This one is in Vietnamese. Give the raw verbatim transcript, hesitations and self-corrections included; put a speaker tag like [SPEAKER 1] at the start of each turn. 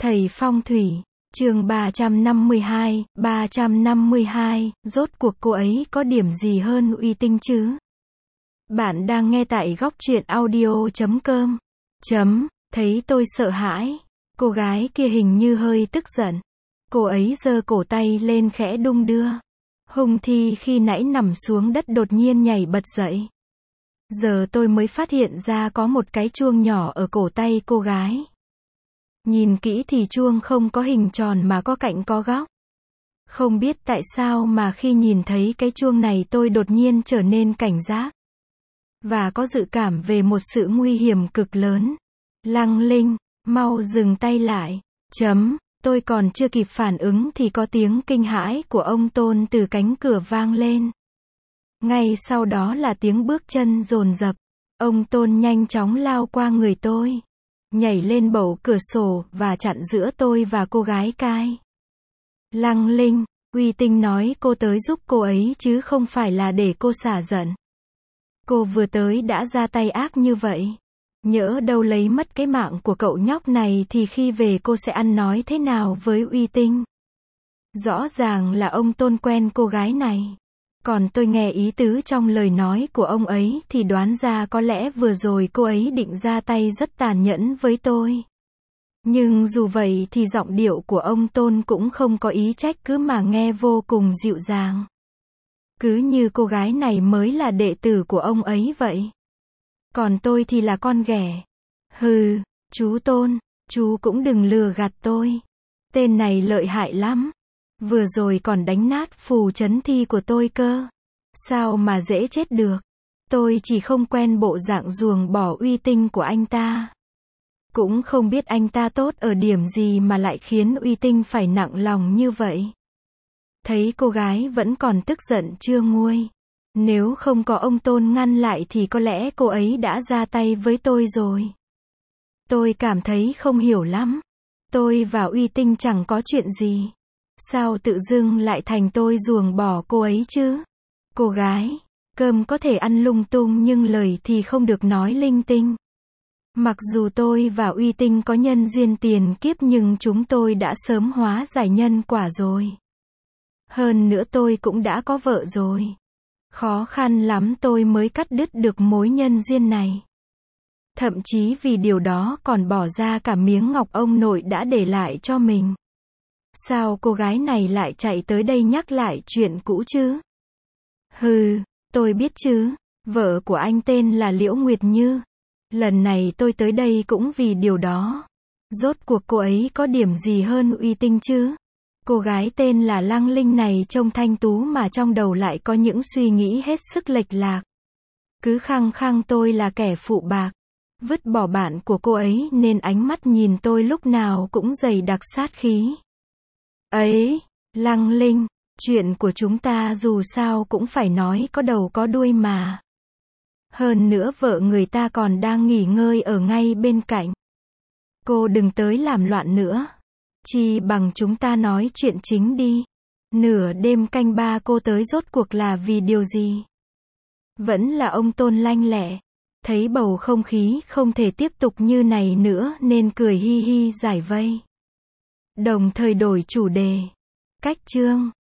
[SPEAKER 1] Thầy phong thủy, chương ba trăm năm mươi hai, ba trăm năm mươi hai, rốt cuộc cô ấy có điểm gì hơn uy tinh chứ? Bạn đang nghe tại góc truyện audio chấm com. Chấm, thấy tôi sợ hãi. Cô gái kia hình như hơi tức giận. Cô ấy giơ cổ tay lên khẽ đung đưa. Hùng Thi khi nãy nằm xuống đất đột nhiên nhảy bật dậy. Giờ tôi mới phát hiện ra có một cái chuông nhỏ ở cổ tay cô gái. Nhìn kỹ thì chuông không có hình tròn mà có cạnh có góc. Không biết tại sao mà khi nhìn thấy cái chuông này tôi đột nhiên trở nên cảnh giác. Và có dự cảm về một sự nguy hiểm cực lớn. Lăng Linh, mau dừng tay lại. Chấm, tôi còn chưa kịp phản ứng thì có tiếng kinh hãi của ông Tôn từ cánh cửa vang lên. Ngay sau đó là tiếng bước chân dồn dập. Ông Tôn nhanh chóng lao qua người tôi. Nhảy lên bầu cửa sổ và chặn giữa tôi và cô gái cai. Lăng Linh, uy tinh nói cô tới giúp cô ấy chứ không phải là để cô xả giận. Cô vừa tới đã ra tay ác như vậy. Nhỡ đâu lấy mất cái mạng của cậu nhóc này thì khi về cô sẽ ăn nói thế nào với uy tinh? Rõ ràng là ông Tôn quen cô gái này. Còn tôi nghe ý tứ trong lời nói của ông ấy thì đoán ra có lẽ vừa rồi cô ấy định ra tay rất tàn nhẫn với tôi. Nhưng dù vậy thì giọng điệu của ông Tôn cũng không có ý trách cứ mà nghe vô cùng dịu dàng. Cứ như cô gái này mới là đệ tử của ông ấy vậy. Còn tôi thì là con ghẻ. Hừ, chú Tôn, chú cũng đừng lừa gạt tôi. Tên này lợi hại lắm. Vừa rồi còn đánh nát phù trấn thi của tôi cơ. Sao mà dễ chết được. Tôi chỉ không quen bộ dạng ruồng bỏ uy tinh của anh ta. Cũng không biết anh ta tốt ở điểm gì mà lại khiến uy tinh phải nặng lòng như vậy. Thấy cô gái vẫn còn tức giận chưa nguôi. Nếu không có ông Tôn ngăn lại thì có lẽ cô ấy đã ra tay với tôi rồi. Tôi cảm thấy không hiểu lắm. Tôi và uy tinh chẳng có chuyện gì. Sao tự dưng lại thành tôi ruồng bỏ cô ấy chứ? Cô gái, cơm có thể ăn lung tung nhưng lời thì không được nói linh tinh. Mặc dù tôi và uy tinh có nhân duyên tiền kiếp nhưng chúng tôi đã sớm hóa giải nhân quả rồi. Hơn nữa tôi cũng đã có vợ rồi. Khó khăn lắm tôi mới cắt đứt được mối nhân duyên này. Thậm chí vì điều đó còn bỏ ra cả miếng ngọc ông nội đã để lại cho mình. Sao cô gái này lại chạy tới đây nhắc lại chuyện cũ chứ? Hừ, tôi biết chứ. Vợ của anh tên là Liễu Nguyệt Như. Lần này tôi tới đây cũng vì điều đó. Rốt cuộc cô ấy có điểm gì hơn uy tinh chứ? Cô gái tên là Lăng Linh này trông thanh tú mà trong đầu lại có những suy nghĩ hết sức lệch lạc. Cứ khăng khăng tôi là kẻ phụ bạc. Vứt bỏ bạn của cô ấy nên ánh mắt nhìn tôi lúc nào cũng dày đặc sát khí. Ấy, Lăng Linh, chuyện của chúng ta dù sao cũng phải nói có đầu có đuôi mà. Hơn nữa vợ người ta còn đang nghỉ ngơi ở ngay bên cạnh. Cô đừng tới làm loạn nữa. Chi bằng chúng ta nói chuyện chính đi. Nửa đêm canh ba cô tới rốt cuộc là vì điều gì? Vẫn là ông Tôn lanh lẹ. Thấy bầu không khí không thể tiếp tục như này nữa nên cười hi hi giải vây. Đồng thời đổi chủ đề. Cách chương.